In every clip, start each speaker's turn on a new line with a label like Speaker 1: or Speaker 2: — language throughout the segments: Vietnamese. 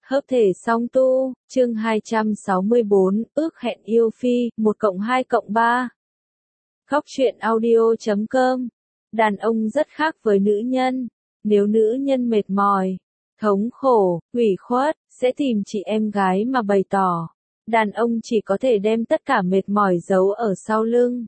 Speaker 1: Hợp thể song tu, chương 264, ước hẹn yêu phi, 1+2+3. Góc truyện audio.com. Đàn ông rất khác với nữ nhân. Nếu nữ nhân mệt mỏi, thống khổ, ủy khuất, sẽ tìm chị em gái mà bày tỏ. Đàn ông chỉ có thể đem tất cả mệt mỏi giấu ở sau lưng,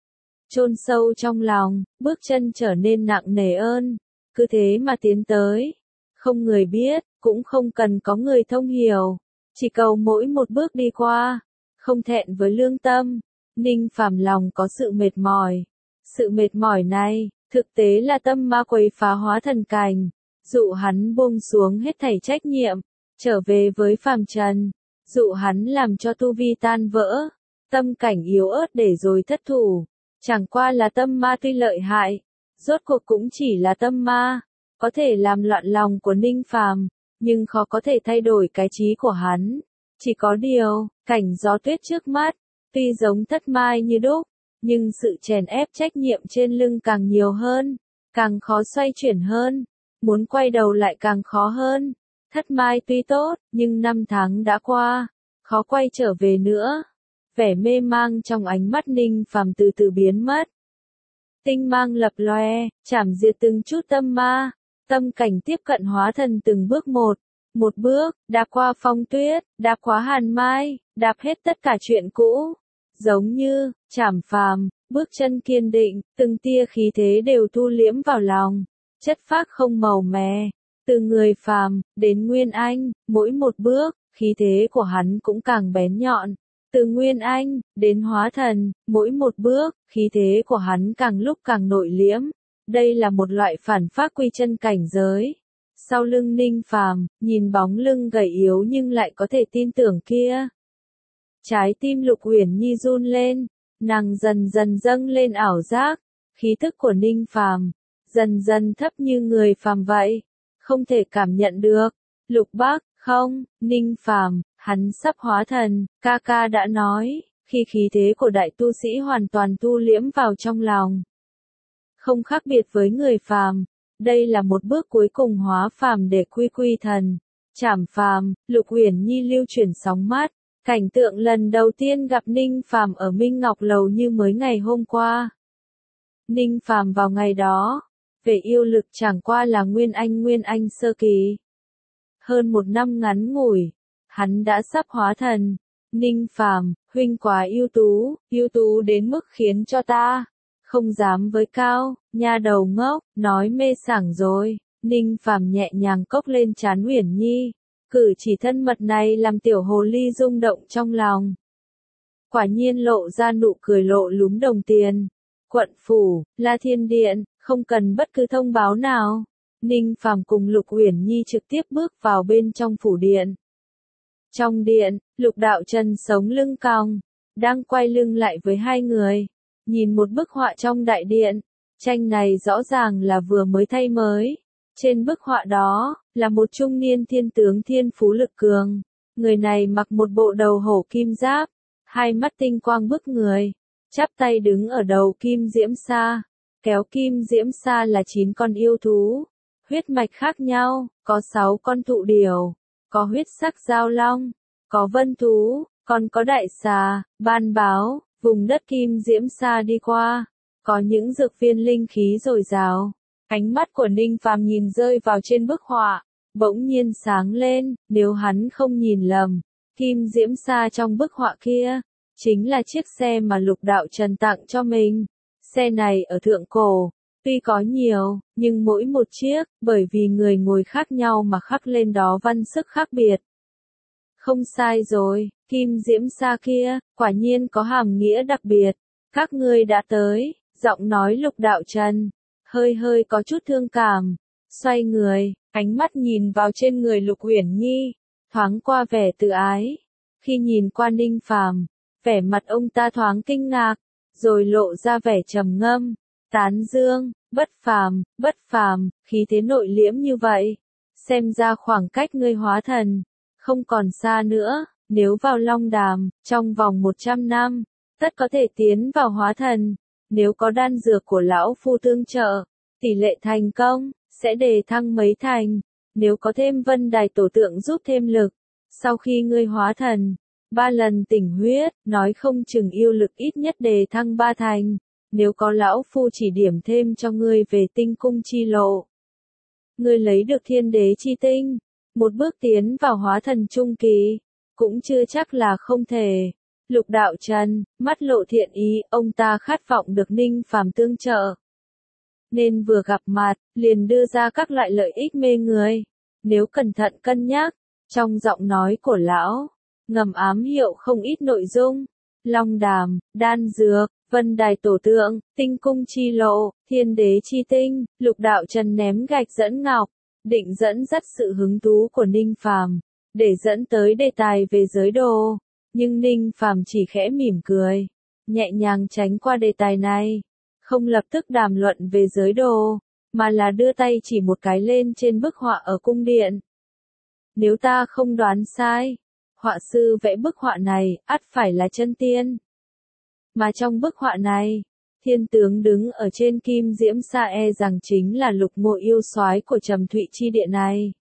Speaker 1: chôn sâu trong lòng, bước chân trở nên nặng nề hơn. Cứ thế mà tiến tới. Không người biết, cũng không cần có người thông hiểu. Chỉ cầu mỗi một bước đi qua, không thẹn với lương tâm. Ninh Phàm lòng có sự mệt mỏi. Sự mệt mỏi này, thực tế là tâm ma quấy phá hóa thần cảnh, dụ hắn buông xuống hết thảy trách nhiệm, trở về với phàm trần, dụ hắn làm cho tu vi tan vỡ, tâm cảnh yếu ớt để rồi thất thủ. Chẳng qua là tâm ma tuy lợi hại, rốt cuộc cũng chỉ là tâm ma, có thể làm loạn lòng của Ninh Phàm, nhưng khó có thể thay đổi cái trí của hắn. Chỉ có điều, cảnh gió tuyết trước mắt, tuy giống thất mai như đúc, nhưng sự chèn ép trách nhiệm trên lưng càng nhiều hơn, càng khó xoay chuyển hơn, muốn quay đầu lại càng khó hơn. Thất mai tuy tốt, nhưng 5 tháng đã qua, khó quay trở về nữa. Vẻ mê mang trong ánh mắt Ninh Phàm từ từ biến mất. Tinh mang lập loè, chảm diệt từng chút tâm ma, tâm cảnh tiếp cận hóa thần từng bước một bước, đạp qua phong tuyết, đạp qua hàn mai, đạp hết tất cả chuyện cũ. Giống như, Trảm Phàm, bước chân kiên định, từng tia khí thế đều thu liễm vào lòng, chất phác không màu mè. Từ người phàm, đến Nguyên Anh, mỗi một bước, khí thế của hắn cũng càng bén nhọn. Từ Nguyên Anh, đến hóa thần, mỗi một bước, khí thế của hắn càng lúc càng nội liễm. Đây là một loại phản phác quy chân cảnh giới. Sau lưng Ninh Phàm, nhìn bóng lưng gầy yếu nhưng lại có thể tin tưởng kia. Trái tim Lục Uyển Nhi run lên, nàng dần dần dâng lên ảo giác, khí thức của Ninh Phàm dần dần thấp như người phàm vậy, không thể cảm nhận được. Lục Bác, không, Ninh Phàm, hắn sắp hóa thần, ca ca đã nói, khi khí thế của đại tu sĩ hoàn toàn tu liễm vào trong lòng. Không khác biệt với người phàm, đây là một bước cuối cùng hóa phàm để quy thần. Trảm Phàm, Lục Uyển Nhi lưu chuyển sóng mắt, cảnh tượng lần đầu tiên gặp Ninh Phàm ở Minh Ngọc Lầu như mới ngày hôm qua. Ninh Phàm vào ngày đó, về yêu lực chẳng qua là Nguyên Anh sơ kỳ. Hơn 1 năm ngắn ngủi, hắn đã sắp hóa thần. Ninh Phàm, huynh quá ưu tú đến mức khiến cho ta không dám với cao, nha đầu ngốc, nói mê sảng rồi. Ninh Phàm nhẹ nhàng cốc lên trán Uyển Nhi, cử chỉ thân mật này làm tiểu hồ ly rung động trong lòng. Quả nhiên lộ ra nụ cười lộ lúm đồng tiền. Quận phủ, La Thiên Điện, không cần bất cứ thông báo nào. Ninh Phàm cùng Lục Uyển Nhi trực tiếp bước vào bên trong phủ điện. Trong điện, Lục Đạo Trần sống lưng cong, đang quay lưng lại với hai người, nhìn một bức họa trong đại điện. Tranh này rõ ràng là vừa mới thay mới. Trên bức họa đó, là một trung niên thiên tướng thiên phú lực cường. Người này mặc một bộ đầu hổ kim giáp, hai mắt tinh quang bức người, chắp tay đứng ở đầu kim diễm sa. Kéo kim diễm sa là 9 con yêu thú, huyết mạch khác nhau, có 6 con thụ điểu, có huyết sắc giao long, có vân thú, còn có đại xà, ban báo. Vùng đất kim diễm sa đi qua, có những dược viên linh khí dồi dào. Ánh mắt của Ninh Phàm nhìn rơi vào trên bức họa, bỗng nhiên sáng lên. Nếu hắn không nhìn lầm, kim diễm sa trong bức họa kia chính là chiếc xe mà Lục Đạo Trần tặng cho mình. Xe này ở thượng cổ, tuy có nhiều, nhưng mỗi một chiếc, bởi vì người ngồi khác nhau mà khắc lên đó văn sức khác biệt. Không sai rồi, kim diễm sa kia, quả nhiên có hàm nghĩa đặc biệt. Các ngươi đã tới, giọng nói Lục Đạo Trần hơi có chút thương cảm. Xoay người, ánh mắt nhìn vào trên người Lục Uyển Nhi, thoáng qua vẻ tự ái. Khi nhìn qua Ninh Phàm, vẻ mặt ông ta thoáng kinh ngạc, rồi lộ ra vẻ trầm ngâm, tán dương, bất phàm, khí thế nội liễm như vậy. Xem ra khoảng cách ngươi hóa thần không còn xa nữa. Nếu vào Long Đàm, trong vòng 100 năm, tất có thể tiến vào hóa thần. Nếu có đan dược của lão phu tương trợ, tỷ lệ thành công sẽ đề thăng mấy thành. nếu có thêm vân đài tổ tượng giúp thêm lực, sau khi ngươi hóa thần, 3 lần tỉnh huyết, nói không chừng yêu lực ít nhất đề thăng 3 thành, nếu có lão phu chỉ điểm thêm cho ngươi về tinh cung chi lộ. Ngươi lấy được thiên đế chi tinh, một bước tiến vào hóa thần trung kỳ, cũng chưa chắc là không thể. Lục Đạo Trần, mắt lộ thiện ý, ông ta khát vọng được Ninh Phàm tương trợ. Nên vừa gặp mặt, liền đưa ra các loại lợi ích mê người. Nếu cẩn thận cân nhắc, trong giọng nói của lão, ngầm ám hiệu không ít nội dung. Long đàm, đan dược, vân đài tổ tượng, tinh cung chi lộ, thiên đế chi tinh, Lục Đạo Trần ném gạch dẫn ngọc, định dẫn dắt sự hứng thú của Ninh Phàm, để dẫn tới đề tài về giới đồ. Nhưng Ninh Phàm chỉ khẽ mỉm cười, nhẹ nhàng tránh qua đề tài này, không lập tức đàm luận về giới đồ, mà là đưa tay chỉ một cái lên trên bức họa ở cung điện. Nếu ta không đoán sai, họa sư vẽ bức họa này, ắt phải là chân tiên. Mà trong bức họa này, thiên tướng đứng ở trên kim diễm sa e rằng chính là Lục Ngộ yêu soái của Trầm Thụy chi địa này.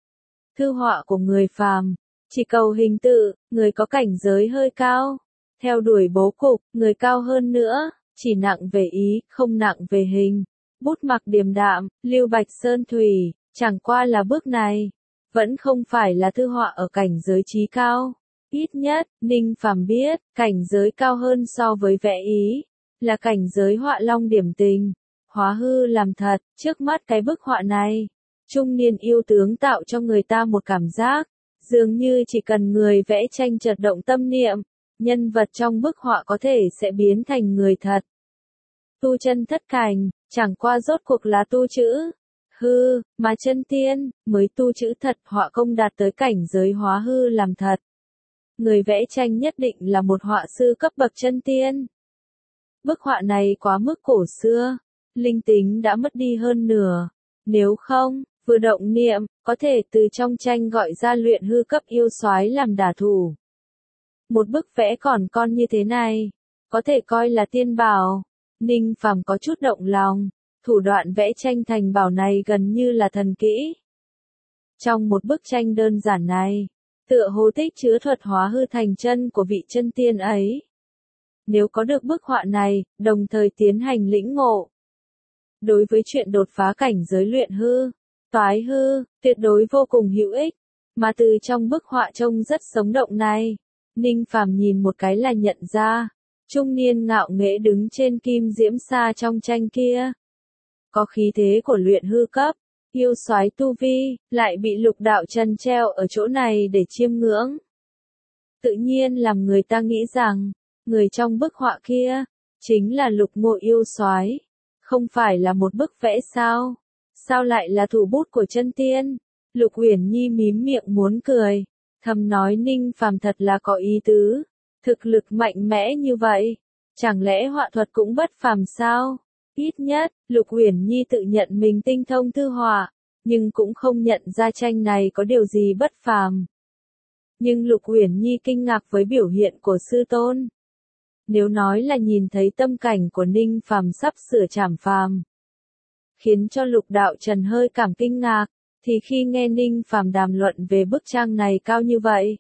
Speaker 1: Thư họa của người phàm, chỉ cầu hình tự, người có cảnh giới hơi cao, theo đuổi bố cục, người cao hơn nữa, chỉ nặng về ý, không nặng về hình. Bút mặc điềm đạm, lưu bạch sơn thủy, chẳng qua là bước này, vẫn không phải là thư họa ở cảnh giới trí cao. Ít nhất, Ninh Phàm biết, cảnh giới cao hơn so với vẽ ý, là cảnh giới họa long điểm tình, hóa hư làm thật. Trước mắt cái bức họa này, trung niên yêu tướng tạo cho người ta một cảm giác, dường như chỉ cần người vẽ tranh chợt động tâm niệm, nhân vật trong bức họa có thể sẽ biến thành người thật. Tu chân thất cảnh, chẳng qua rốt cuộc là tu chữ hư, mà chân tiên mới tu chữ thật, họa công đạt tới cảnh giới hóa hư làm thật. Người vẽ tranh nhất định là một họa sư cấp bậc chân tiên. Bức họa này quá mức cổ xưa, linh tính đã mất đi hơn nửa, nếu không, vừa động niệm, có thể từ trong tranh gọi ra luyện hư cấp yêu soái làm đả thủ. Một bức vẽ còn con như thế này, có thể coi là tiên bảo. Ninh Phàm có chút động lòng, thủ đoạn vẽ tranh thành bảo này gần như là thần kỹ. Trong một bức tranh đơn giản này, tựa hồ tích chứa thuật hóa hư thành chân của vị chân tiên ấy. Nếu có được bức họa này, đồng thời tiến hành lĩnh ngộ, đối với chuyện đột phá cảnh giới luyện hư, toái hư, tuyệt đối vô cùng hữu ích. Mà từ trong bức họa trông rất sống động này, Ninh Phàm nhìn một cái là nhận ra, trung niên ngạo nghễ đứng trên kim diễm sa trong tranh kia, có khí thế của luyện hư cấp, yêu soái tu vi, lại bị Lục Đạo Trần treo ở chỗ này để chiêm ngưỡng. Tự nhiên làm người ta nghĩ rằng, người trong bức họa kia, chính là Lục Ngộ yêu soái, không phải là một bức vẽ sao? Sao lại là thủ bút của chân tiên? Lục Uyển Nhi mím miệng muốn cười, thầm nói Ninh Phàm thật là có ý tứ, thực lực mạnh mẽ như vậy, chẳng lẽ họa thuật cũng bất phàm sao? Ít nhất, Lục Uyển Nhi tự nhận mình tinh thông thư họa, nhưng cũng không nhận ra tranh này có điều gì bất phàm. Nhưng Lục Uyển Nhi kinh ngạc với biểu hiện của sư tôn. Nếu nói là nhìn thấy tâm cảnh của Ninh Phàm sắp sửa trảm phàm, khiến cho Lục Đạo Trần hơi cảm kinh ngạc, thì khi nghe Ninh Phàm đàm luận về bức tranh này cao như vậy,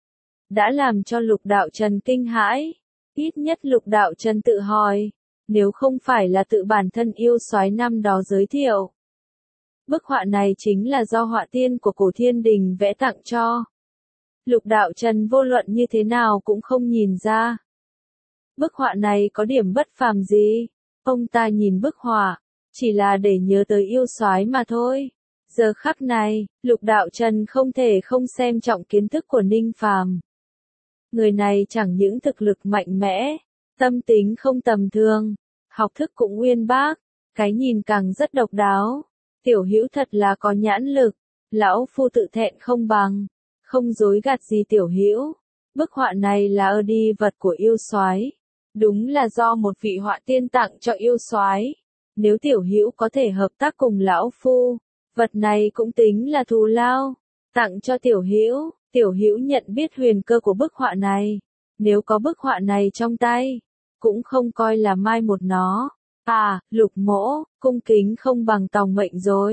Speaker 1: đã làm cho Lục Đạo Trần kinh hãi. Ít nhất Lục Đạo Trần tự hỏi, nếu không phải là tự bản thân yêu soái năm đó giới thiệu, bức họa này chính là do họa tiên của Cổ Thiên Đình vẽ tặng cho, Lục Đạo Trần vô luận như thế nào cũng không nhìn ra. Bức họa này có điểm bất phàm gì? Ông ta nhìn bức họa, chỉ là để nhớ tới yêu soái mà thôi. Giờ khắc này, Lục Đạo Trần không thể không xem trọng kiến thức của Ninh Phàm. Người này chẳng những thực lực mạnh mẽ, tâm tính không tầm thường, học thức cũng uyên bác, cái nhìn càng rất độc đáo. Tiểu Hữu thật là có nhãn lực, lão phu tự thẹn không bằng, không dối gạt gì Tiểu Hữu. Bức họa này là đi vật của yêu soái, đúng là do một vị họa tiên tặng cho yêu soái. Nếu Tiểu Hữu có thể hợp tác cùng lão phu, vật này cũng tính là thù lao, tặng cho Tiểu Hữu. Tiểu Hữu nhận biết huyền cơ của bức họa này, nếu có bức họa này trong tay, cũng không coi là mai một nó. À, Lục mỗ, cung kính không bằng tòng mệnh rồi.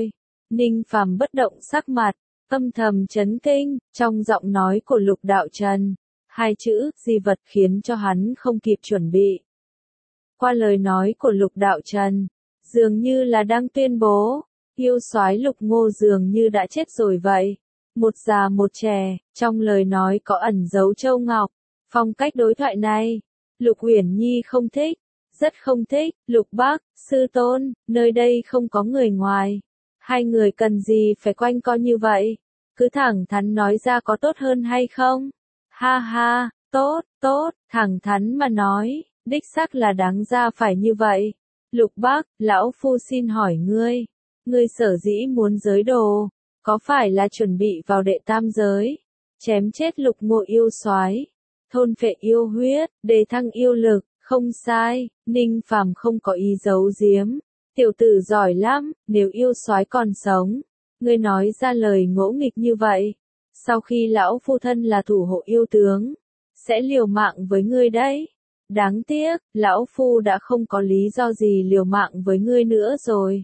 Speaker 1: Ninh Phàm bất động sắc mặt, âm thầm chấn kinh, trong giọng nói của Lục Đạo Trần, hai chữ di vật khiến cho hắn không kịp chuẩn bị. Qua lời nói của Lục Đạo Trần, dường như là đang tuyên bố, yêu soái Lục Ngô dường như đã chết rồi vậy. Một già một trẻ, trong lời nói có ẩn dấu châu ngọc. Phong cách đối thoại này, Lục Uyển Nhi không thích, rất không thích. Lục Bác, sư tôn, nơi đây không có người ngoài. Hai người cần gì phải quanh co như vậy? Cứ thẳng thắn nói ra có tốt hơn hay không? Ha ha, tốt, tốt, thẳng thắn mà nói, đích xác là đáng ra phải như vậy. Lục Bác, lão phu xin hỏi ngươi sở dĩ muốn giới đồ, có phải là chuẩn bị vào đệ tam giới, chém chết Lục Ngô yêu soái, thôn phệ yêu huyết, đề thăng yêu lực? Không sai, Ninh Phàm không có ý giấu giếm. Tiểu tử giỏi lắm, nếu yêu soái còn sống, ngươi nói ra lời ngỗ nghịch như vậy, sau khi lão phu thân là thủ hộ yêu tướng, sẽ liều mạng với ngươi đấy. Đáng tiếc, lão phu đã không có lý do gì liều mạng với ngươi nữa rồi.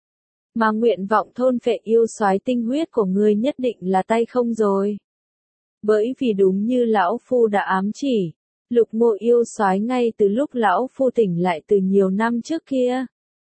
Speaker 1: Mà nguyện vọng thôn phệ yêu soái tinh huyết của ngươi nhất định là tay không rồi. Bởi vì đúng như lão phu đã ám chỉ, Lục Ngô yêu soái ngay từ lúc lão phu tỉnh lại từ nhiều năm trước kia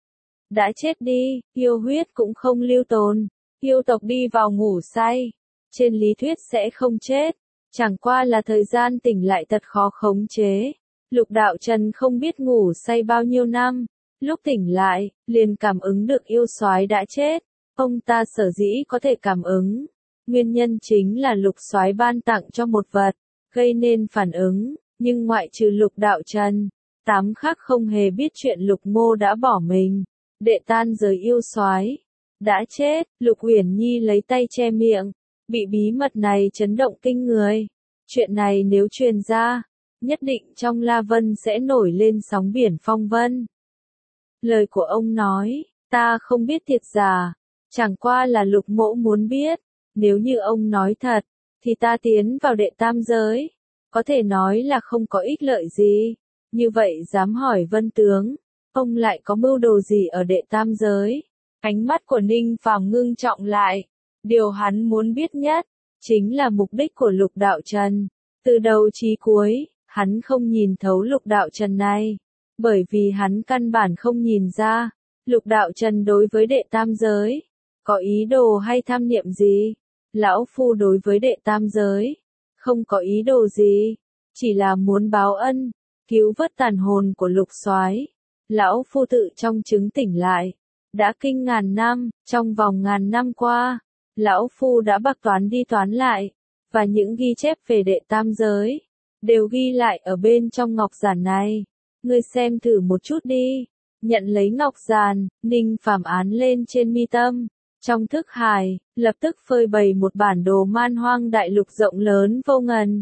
Speaker 1: đã chết đi, yêu huyết cũng không lưu tồn, yêu tộc đi vào ngủ say, trên lý thuyết sẽ không chết, chẳng qua là thời gian tỉnh lại thật khó khống chế. Lục Đạo Trần không biết ngủ say bao nhiêu năm, lúc tỉnh lại, liền cảm ứng được yêu soái đã chết. Ông ta sở dĩ có thể cảm ứng, nguyên nhân chính là Lục soái ban tặng cho một vật, gây nên phản ứng, nhưng ngoại trừ Lục Đạo Trần, 8 khác không hề biết chuyện Lục Ngô đã bỏ mình. Đệ tan giới yêu soái đã chết. Lục Uyển Nhi lấy tay che miệng, bị bí mật này chấn động kinh người. Chuyện này nếu truyền ra, nhất định trong La Vân sẽ nổi lên sóng biển phong vân. Lời của ông nói, ta không biết thiệt giả, chẳng qua là Lục Mỗ muốn biết, nếu như ông nói thật, thì ta tiến vào đệ tam giới, có thể nói là không có ích lợi gì. Như vậy dám hỏi Vân tướng, ông lại có mưu đồ gì ở đệ tam giới? Ánh mắt của Ninh Phàm ngưng trọng lại. Điều hắn muốn biết nhất, chính là mục đích của Lục Đạo Trần. Từ đầu chí cuối, hắn không nhìn thấu Lục Đạo Trần này. Bởi vì hắn căn bản không nhìn ra, Lục Đạo Trần đối với đệ tam giới, có ý đồ hay tham niệm gì. Lão phu đối với đệ tam giới, không có ý đồ gì, chỉ là muốn báo ân, cứu vớt tàn hồn của Lục soái. Lão phu tự trong trứng tỉnh lại, đã kinh ngàn năm, trong vòng ngàn năm qua, lão phu đã bạc toán đi toán lại, và những ghi chép về đệ tam giới, đều ghi lại ở bên trong ngọc giản này. Ngươi xem thử một chút đi. Nhận lấy ngọc giản, Ninh Phàm án lên trên mi tâm. Trong thức hải, lập tức phơi bày một bản đồ man hoang đại lục rộng lớn vô ngần.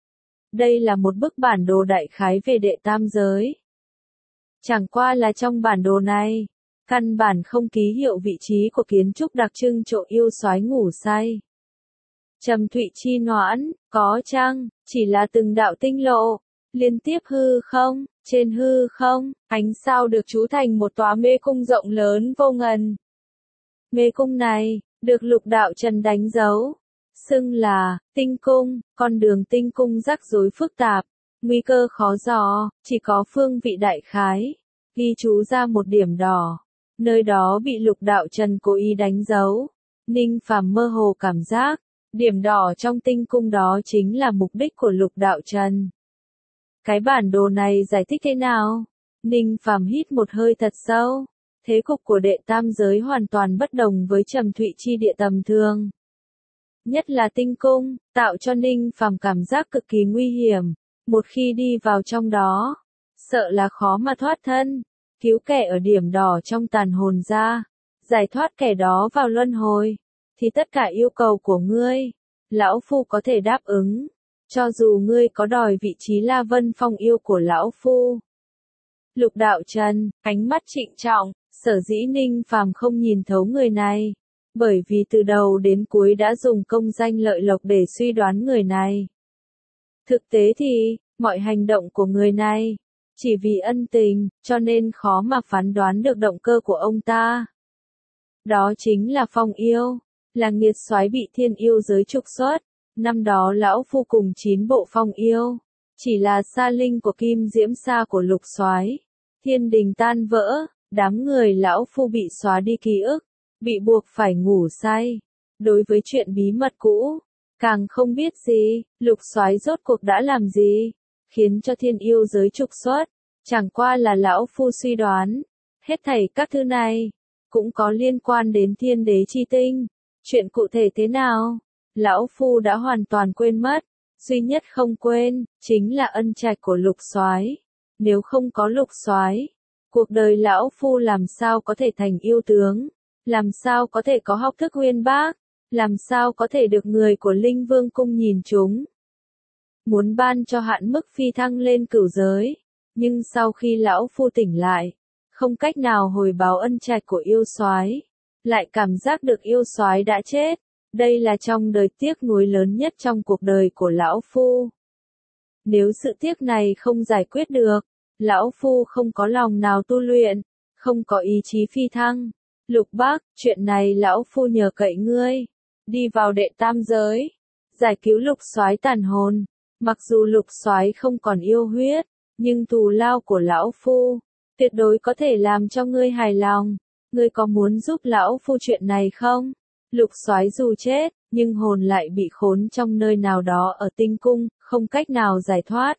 Speaker 1: Đây là một bức bản đồ đại khái về đệ tam giới. Chẳng qua là trong bản đồ này, căn bản không ký hiệu vị trí của kiến trúc đặc trưng chỗ yêu soái ngủ say. Trầm thụy chi noãn, có chăng, chỉ là từng đạo tinh lộ, liên tiếp hư không, trên hư không, ánh sao được trú thành một tòa mê cung rộng lớn vô ngần. Mê cung này, được Lục Đạo Trần đánh dấu, xưng là tinh cung. Con đường tinh cung rắc rối phức tạp, nguy cơ khó dò, chỉ có phương vị đại khái, ghi chú ra một điểm đỏ, nơi đó bị Lục Đạo Trần cố ý đánh dấu. Ninh Phàm mơ hồ cảm giác, điểm đỏ trong tinh cung đó chính là mục đích của Lục Đạo Trần. Cái bản đồ này giải thích thế nào? Ninh Phàm hít một hơi thật sâu. Thế cục của đệ tam giới hoàn toàn bất đồng với Trầm Thụy chi địa tầm thường. Nhất là tinh cung, tạo cho Ninh Phàm cảm giác cực kỳ nguy hiểm. Một khi đi vào trong đó, sợ là khó mà thoát thân. Cứu kẻ ở điểm đỏ trong tàn hồn ra, giải thoát kẻ đó vào luân hồi, thì tất cả yêu cầu của ngươi, lão phu có thể đáp ứng. Cho dù ngươi có đòi vị trí La Vân Phong yêu của lão phu. Lục Đạo Trần, ánh mắt trịnh trọng, sở dĩ Ninh Phàm không nhìn thấu người này, bởi vì từ đầu đến cuối đã dùng công danh lợi lộc để suy đoán người này. Thực tế thì, mọi hành động của người này, chỉ vì ân tình, cho nên khó mà phán đoán được động cơ của ông ta. Đó chính là Phong Yêu, là nghiệt soái bị thiên yêu giới trục xuất. Năm đó lão phu cùng 9 bộ Phong Yêu, chỉ là sa linh của Kim Diễm Sa của Lục soái. Thiên đình tan vỡ, đám người lão phu bị xóa đi ký ức, bị buộc phải ngủ say. Đối với chuyện bí mật cũ, càng không biết gì, Lục soái rốt cuộc đã làm gì, khiến cho thiên yêu giới trục xuất. Chẳng qua là lão phu suy đoán, hết thảy các thứ này cũng có liên quan đến Thiên Đế Chi Tinh. Chuyện cụ thể thế nào, lão phu đã hoàn toàn quên mất, duy nhất không quên chính là ân trạch của Lục soái. Nếu không có Lục soái, cuộc đời lão phu làm sao có thể thành yêu tướng, làm sao có thể có học thức uyên bác, làm sao có thể được người của Linh Vương cung nhìn chúng. Muốn ban cho hạn mức phi thăng lên cửu giới, nhưng sau khi lão phu tỉnh lại, không cách nào hồi báo ân trạch của yêu soái, lại cảm giác được yêu soái đã chết. Đây là trong đời tiếc nuối lớn nhất trong cuộc đời của lão phu. Nếu sự tiếc này không giải quyết được, lão phu không có lòng nào tu luyện, không có ý chí phi thăng. Lục Bác, chuyện này lão phu nhờ cậy ngươi, đi vào đệ tam giới, giải cứu Lục soái tàn hồn. Mặc dù Lục soái không còn yêu huyết, nhưng thù lao của lão phu tuyệt đối có thể làm cho ngươi hài lòng. Ngươi có muốn giúp lão phu chuyện này không? Lục soái dù chết, nhưng hồn lại bị khốn trong nơi nào đó ở tinh cung, không cách nào giải thoát.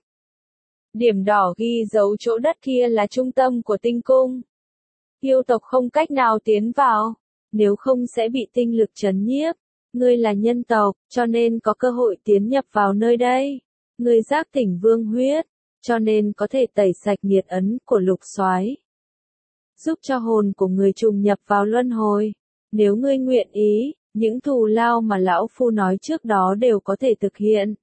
Speaker 1: Điểm đỏ ghi dấu chỗ đất kia là trung tâm của tinh cung. Yêu tộc không cách nào tiến vào, nếu không sẽ bị tinh lực trấn nhiếp. Ngươi là nhân tộc, cho nên có cơ hội tiến nhập vào nơi đây. Ngươi giác tỉnh vương huyết, cho nên có thể tẩy sạch nghiệt ấn của Lục soái, giúp cho hồn của người trùng nhập vào luân hồi. Nếu ngươi nguyện ý, những thù lao mà lão phu nói trước đó đều có thể thực hiện.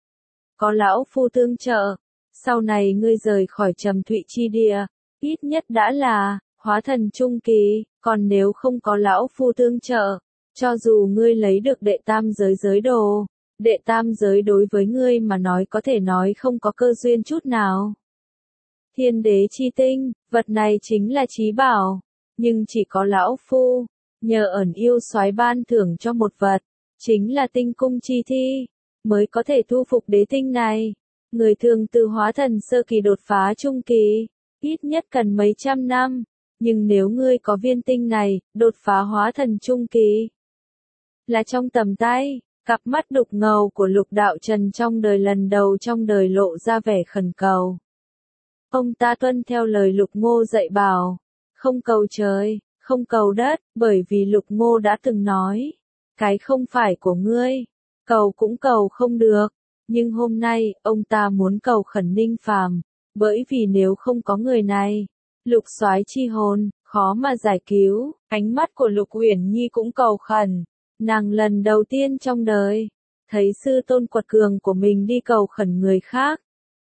Speaker 1: Có lão phu tương trợ, sau này ngươi rời khỏi Trầm Thụy chi địa, ít nhất đã là hóa thần trung kỳ, còn nếu không có lão phu tương trợ, cho dù ngươi lấy được đệ tam giới giới đồ, đệ tam giới đối với ngươi mà nói có thể nói không có cơ duyên chút nào. Thiên Đế Chi Tinh, vật này chính là chí bảo, nhưng chỉ có lão phu, nhờ ẩn yêu soái ban thưởng cho một vật, chính là tinh cung chi thi, mới có thể thu phục đế tinh này. Người thường từ hóa thần sơ kỳ đột phá trung kỳ, ít nhất cần mấy trăm năm, nhưng nếu ngươi có viên tinh này, đột phá hóa thần trung kỳ, là trong tầm tay. Cặp mắt đục ngầu của Lục Đạo Trần trong đời lần đầu trong đời lộ ra vẻ khẩn cầu. Ông ta tuân theo lời Lục Ngô dạy bảo, không cầu trời, không cầu đất, bởi vì Lục Ngô đã từng nói, cái không phải của ngươi, cầu cũng cầu không được. Nhưng hôm nay, ông ta muốn cầu khẩn Ninh Phàm, bởi vì nếu không có người này, Lục soái chi hồn, khó mà giải cứu. Ánh mắt của Lục Uyển Nhi cũng cầu khẩn. Nàng lần đầu tiên trong đời, thấy sư tôn quật cường của mình đi cầu khẩn người khác.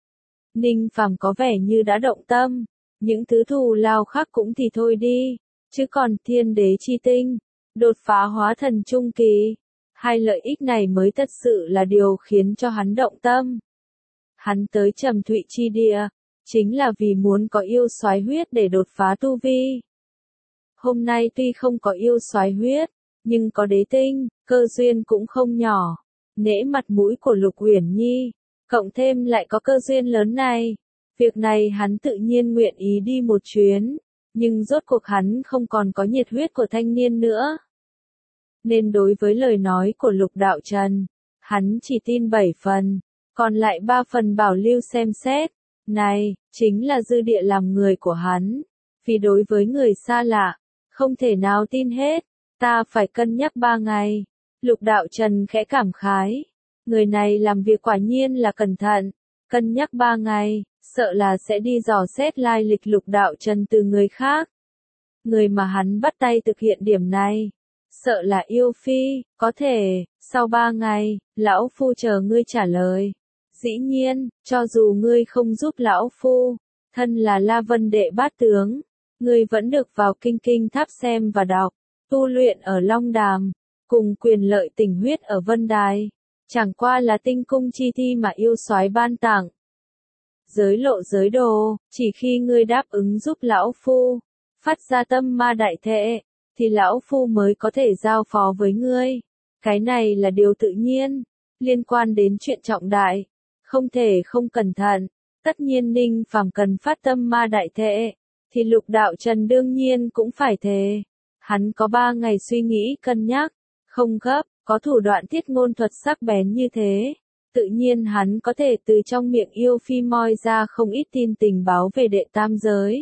Speaker 1: Ninh Phàm có vẻ như đã động tâm, những thứ thù lao khác cũng thì thôi đi, chứ còn Thiên Đế Chi Tinh, đột phá hóa thần trung kỳ, hai lợi ích này mới thật sự là điều khiến cho hắn động tâm. Hắn tới Trầm Thụy chi địa, chính là vì muốn có yêu soái huyết để đột phá tu vi. Hôm nay tuy không có yêu soái huyết, nhưng có đế tinh, cơ duyên cũng không nhỏ. Nể mặt mũi của Lục Uyển Nhi, cộng thêm lại có cơ duyên lớn này, việc này hắn tự nhiên nguyện ý đi một chuyến, nhưng rốt cuộc hắn không còn có nhiệt huyết của thanh niên nữa. Nên đối với lời nói của Lục Đạo Trần, hắn chỉ tin 7 phần, còn lại 3 phần bảo lưu xem xét. Này, chính là dư địa làm người của hắn, vì đối với người xa lạ, không thể nào tin hết. Ta phải cân nhắc 3 ngày. Lục Đạo Trần khẽ cảm khái. Người này làm việc quả nhiên là cẩn thận. Cân nhắc 3 ngày, sợ là sẽ đi dò xét lai lịch Lục Đạo Trần từ người khác. Người mà hắn bắt tay thực hiện điểm này, sợ là yêu phi, có thể, sau 3 ngày, lão phu chờ ngươi trả lời. Dĩ nhiên, cho dù ngươi không giúp lão phu, thân là La Vân Đệ Bát Tướng, ngươi vẫn được vào kinh kinh tháp xem và đọc. Tu luyện ở Long Đàm, cùng quyền lợi tình huyết ở Vân Đài, chẳng qua là tinh cung chi thi mà yêu soái ban tặng. Giới lộ giới đồ, chỉ khi ngươi đáp ứng giúp lão phu, phát ra tâm ma đại thệ, thì lão phu mới có thể giao phó với ngươi. Cái này là điều tự nhiên, liên quan đến chuyện trọng đại, không thể không cẩn thận. Tất nhiên Ninh Phàm cần phát tâm ma đại thệ, thì Lục Đạo Trần đương nhiên cũng phải thề. Hắn có 3 ngày suy nghĩ cân nhắc, không gấp, có thủ đoạn thiết ngôn thuật sắc bén như thế. Tự nhiên hắn có thể từ trong miệng yêu phi moi ra không ít tin tình báo về đệ tam giới.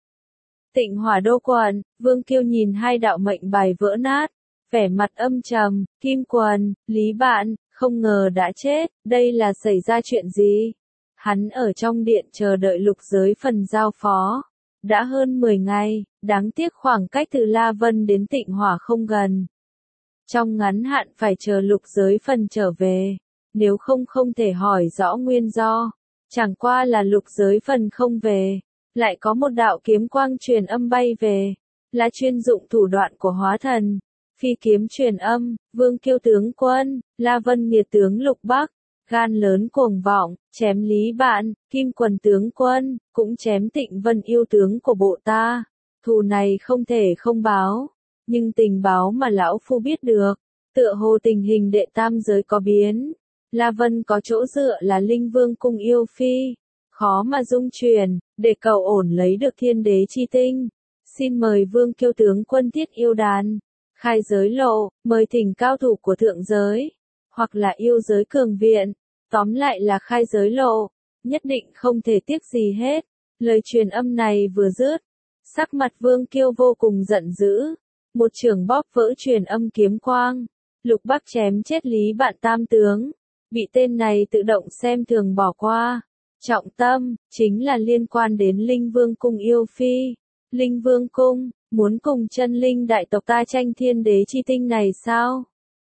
Speaker 1: Tịnh Hỏa Đô quận, Vương Kiêu nhìn 2 đạo mệnh bài vỡ nát, vẻ mặt âm trầm, Kim Quần, Lý Bạn, không ngờ đã chết, đây là xảy ra chuyện gì? Hắn ở trong điện chờ đợi lục giới phần giao phó. Đã hơn 10 ngày, đáng tiếc khoảng cách từ La Vân đến Tịnh Hỏa không gần. Trong ngắn hạn phải chờ lục giới phần trở về, nếu không thể hỏi rõ nguyên do. Chẳng qua là lục giới phần không về, lại có một đạo kiếm quang truyền âm bay về, là chuyên dụng thủ đoạn của hóa thần. Phi kiếm truyền âm, Vương Kiêu tướng quân, La Vân nghiệt tướng Lục Bắc, gan lớn cuồng vọng, chém Lý Bạn, Kim Quần tướng quân, cũng chém Tịnh Vân yêu tướng của bộ ta. Thù này không thể không báo, nhưng tình báo mà lão phu biết được, tựa hồ tình hình đệ tam giới có biến. La Vân có chỗ dựa là Linh Vương cung yêu phi, khó mà dung truyền, để cầu ổn lấy được Thiên Đế chi tinh. Xin mời Vương Kiêu tướng quân thiết yêu đàn, khai giới lộ, mời thỉnh cao thủ của thượng giới, hoặc là yêu giới cường viện, tóm lại là khai giới lộ, nhất định không thể tiếc gì hết. Lời truyền âm này vừa dứt, sắc mặt Vương Kiêu vô cùng giận dữ, một chưởng bóp vỡ truyền âm kiếm quang, Lục Bắc chém chết Lý Bạn tam tướng, bị tên này tự động xem thường bỏ qua. Trọng tâm, chính là liên quan đến Linh Vương cung yêu phi. Linh Vương cung, muốn cùng chân linh đại tộc ta tranh Thiên Đế chi tinh này sao?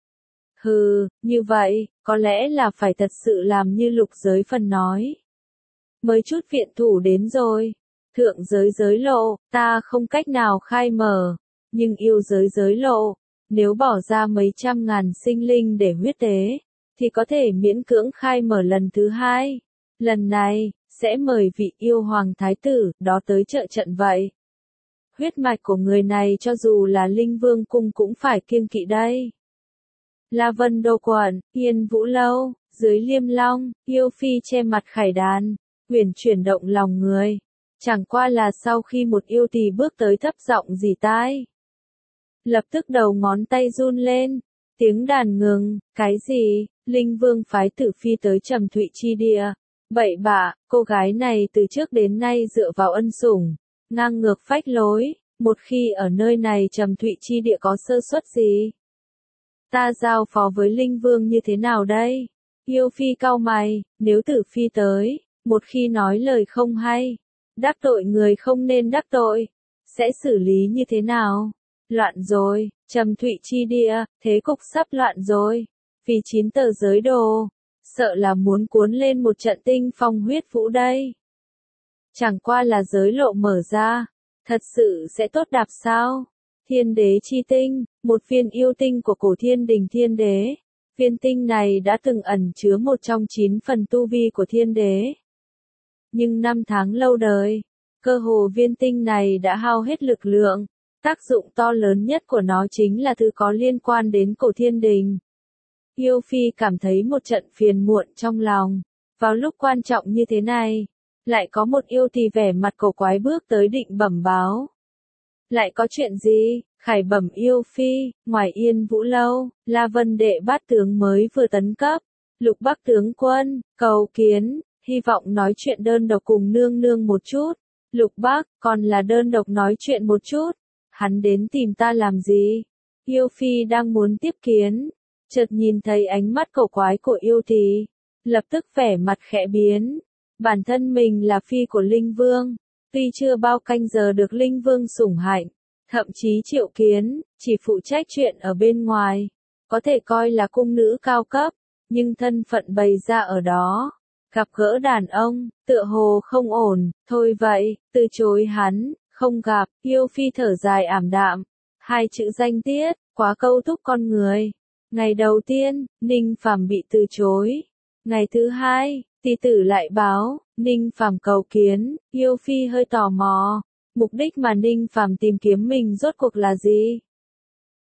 Speaker 1: Hừ, như vậy, có lẽ là phải thật sự làm như lục giới phần nói. Mới chút viện thủ đến rồi. Thượng giới giới lộ, ta không cách nào khai mở. Nhưng yêu giới giới lộ, nếu bỏ ra mấy trăm ngàn sinh linh để huyết tế, thì có thể miễn cưỡng khai mở lần thứ 2. Lần này, sẽ mời vị yêu hoàng thái tử đó tới trợ trận vậy. Huyết mạch của người này cho dù là Linh Vương cung cũng phải kiêng kỵ đây. La Vân Đô quận, Yên Vũ lâu, dưới Liêm Long, yêu phi che mặt khải đàn, huyền chuyển động lòng người. Chẳng qua là sau khi một yêu tỳ bước tới thấp giọng rỉ tai, lập tức đầu ngón tay run lên, tiếng đàn ngừng. Cái gì? Linh Vương phái tử phi tới Trầm Thụy chi địa. Bậy bạ, cô gái này từ trước đến nay dựa vào ân sủng, ngang ngược phách lối, một khi ở nơi này Trầm Thụy chi địa có sơ suất gì, ta giao phó với Linh Vương như thế nào đây? Yêu phi cau mày, nếu tử phi tới, một khi nói lời không hay, đắc tội người không nên đắc tội, sẽ xử lý như thế nào? Loạn rồi, Trầm Thụy chi địa, thế cục sắp loạn rồi. Vì 9 tờ giới đồ, sợ là muốn cuốn lên một trận tinh phong huyết vũ đây. Chẳng qua là giới lộ mở ra, thật sự sẽ tốt đạp sao? Thiên Đế chi tinh, một viên yêu tinh của cổ thiên đình Thiên Đế. Viên tinh này đã từng ẩn chứa một trong 9 phần tu vi của Thiên Đế. Nhưng 5 tháng lâu đời, cơ hồ viên tinh này đã hao hết lực lượng. Tác dụng to lớn nhất của nó chính là thứ có liên quan đến cổ thiên đình. Yêu phi cảm thấy một trận phiền muộn trong lòng. Vào lúc quan trọng như thế này, lại có một yêu tỳ vẻ mặt cổ quái bước tới định bẩm báo. Lại có chuyện gì? Khải bẩm yêu phi, ngoài Yên Vũ lâu, La Vân đệ bát tướng mới vừa tấn cấp. Lục Bắc tướng quân, cầu kiến, hy vọng nói chuyện đơn độc cùng nương nương một chút. Lục Bắc, còn là đơn độc nói chuyện một chút. Hắn đến tìm ta làm gì? Yêu phi đang muốn tiếp kiến, chợt nhìn thấy ánh mắt cổ quái của yêu tỳ, lập tức vẻ mặt khẽ biến. Bản thân mình là phi của Linh Vương, tuy chưa bao canh giờ được Linh Vương sủng hạnh, thậm chí triệu kiến, chỉ phụ trách chuyện ở bên ngoài, có thể coi là cung nữ cao cấp, nhưng thân phận bày ra ở đó, gặp gỡ đàn ông, tựa hồ không ổn, thôi vậy, từ chối hắn, không gặp. Yêu phi thở dài ảm đạm, 2 chữ danh tiết, quá câu thúc con người. Ngày đầu tiên, Ninh Phàm bị từ chối. Ngày thứ 2, tỷ tử lại báo, Ninh Phàm cầu kiến. Yêu phi hơi tò mò, mục đích mà Ninh Phàm tìm kiếm mình rốt cuộc là gì?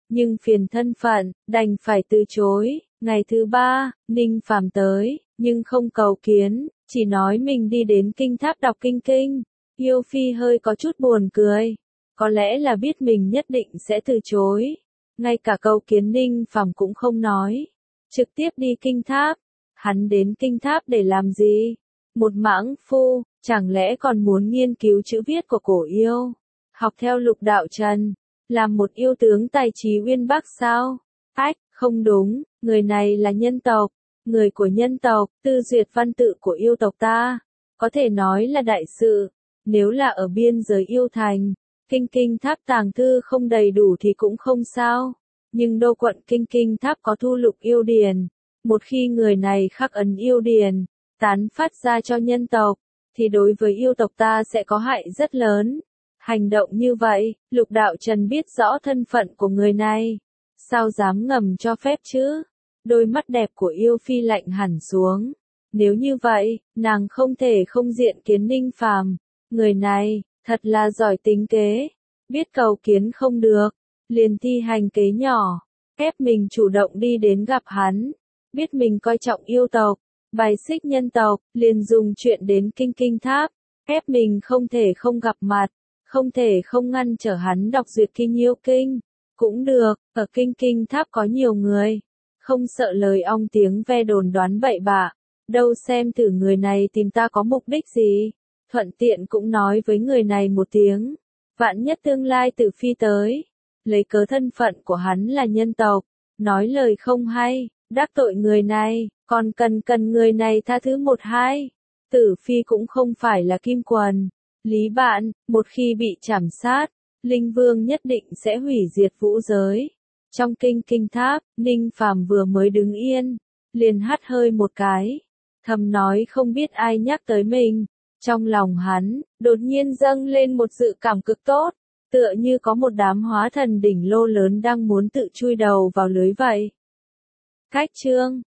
Speaker 1: nhưng phiền thân phận, đành phải từ chối. Ngày thứ 3, Ninh Phàm tới, nhưng không cầu kiến, chỉ nói mình đi đến kinh tháp đọc kinh kinh. Yêu Phi hơi có chút buồn cười, có lẽ là biết mình nhất định sẽ từ chối. Ngay cả cầu kiến Ninh Phàm cũng không nói, trực tiếp đi kinh tháp. Hắn đến kinh tháp để làm gì? Một mãng phu, chẳng lẽ còn muốn nghiên cứu chữ viết của cổ yêu? Học theo Lục Đạo Trần, làm một yêu tướng tài trí uyên bác sao? Ách, không đúng, người này là nhân tộc, người của nhân tộc, tư duyệt văn tự của yêu tộc ta, có thể nói là đại sự. Nếu là ở biên giới yêu thành, kinh kinh tháp tàng thư không đầy đủ thì cũng không sao. Nhưng đô quận kinh kinh tháp có thu lục yêu điển. Một khi người này khắc ấn yêu điển, tán phát ra cho nhân tộc, thì đối với yêu tộc ta sẽ có hại rất lớn. Hành động như vậy, Lục Đạo Trần biết rõ thân phận của người này. Sao dám ngầm cho phép chứ? Đôi mắt đẹp của yêu Phi lạnh hẳn xuống. Nếu như vậy, nàng không thể không diện kiến Ninh Phàm. Người này, thật là giỏi tính kế. Biết cầu kiến không được, liền thi hành kế nhỏ, ép mình chủ động đi đến gặp hắn. Biết mình coi trọng yêu tộc, bài xích nhân tộc, liền dùng chuyện đến kinh kinh tháp, ép mình không thể không gặp mặt, không thể không ngăn trở hắn đọc duyệt kinh yêu kinh. Cũng được, ở kinh kinh tháp có nhiều người, không sợ lời ong tiếng ve đồn đoán bậy bạ. Đâu xem thử người này tìm ta có mục đích gì, thuận tiện cũng nói với người này một tiếng. Vạn nhất tương lai Tử Phi tới, lấy cớ thân phận của hắn là nhân tộc, nói lời không hay, đắc tội người này, còn cần người này tha thứ một hai. Tử Phi cũng không phải là kim quần. Lý bạn, một khi bị trảm sát, Linh Vương nhất định sẽ hủy diệt vũ giới. Trong kinh kinh tháp, Ninh Phàm vừa mới đứng yên, liền hắt hơi một cái, thầm nói không biết ai nhắc tới mình. Trong lòng hắn, đột nhiên dâng lên một dự cảm cực tốt, tựa như có một đám hóa thần đỉnh lô lớn đang muốn tự chui đầu vào lưới vậy. Cách chương